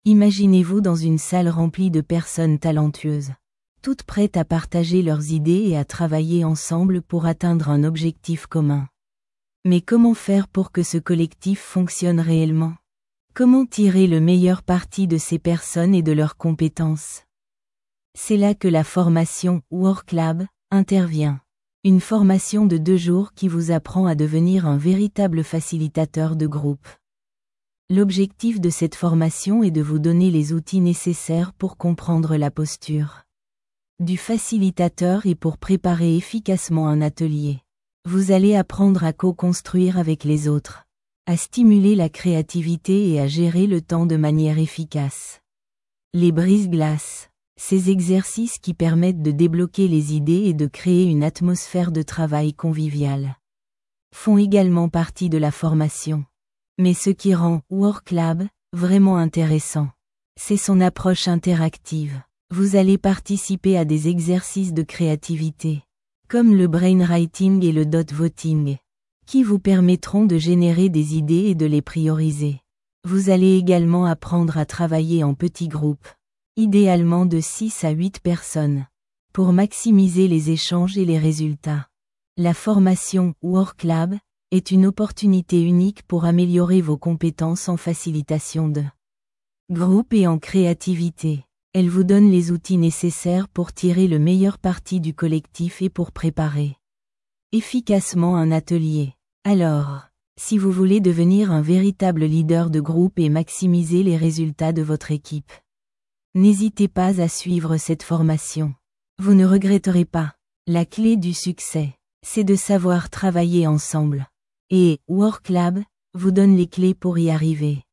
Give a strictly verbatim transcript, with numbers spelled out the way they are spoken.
Imaginez-vous dans une salle remplie de personnes talentueuses, toutes prêtes à partager leurs idées et à travailler ensemble pour atteindre un objectif commun. Mais comment faire pour que ce collectif fonctionne réellement? Comment tirer le meilleur parti de ces personnes et de leurs compétences? C'est là que la formation WorkLab intervient. Une formation de deux jours qui vous apprend à devenir un véritable facilitateur de groupe. L'objectif de cette formation est de vous donner les outils nécessaires pour comprendre la posture du facilitateur et pour préparer efficacement un atelier. Vous allez apprendre à co-construire avec les autres, à stimuler la créativité et à gérer le temps de manière efficace. Les brise-glaces, ces exercices qui permettent de débloquer les idées et de créer une atmosphère de travail conviviale, font également partie de la formation. Mais ce qui rend WorkLab vraiment intéressant, c'est son approche interactive. Vous allez participer à des exercices de créativité, comme le brainwriting et le dot voting, qui vous permettront de générer des idées et de les prioriser. Vous allez également apprendre à travailler en petits groupes, idéalement de six à huit personnes, pour maximiser les échanges et les résultats. La formation WorkLab est une opportunité unique pour améliorer vos compétences en facilitation de groupe et en créativité. Elle vous donne les outils nécessaires pour tirer le meilleur parti du collectif et pour préparer efficacement un atelier. Alors, si vous voulez devenir un véritable leader de groupe et maximiser les résultats de votre équipe, n'hésitez pas à suivre cette formation. Vous ne regretterez pas. La clé du succès, c'est de savoir travailler ensemble. Et WorkLab vous donne les clés pour y arriver.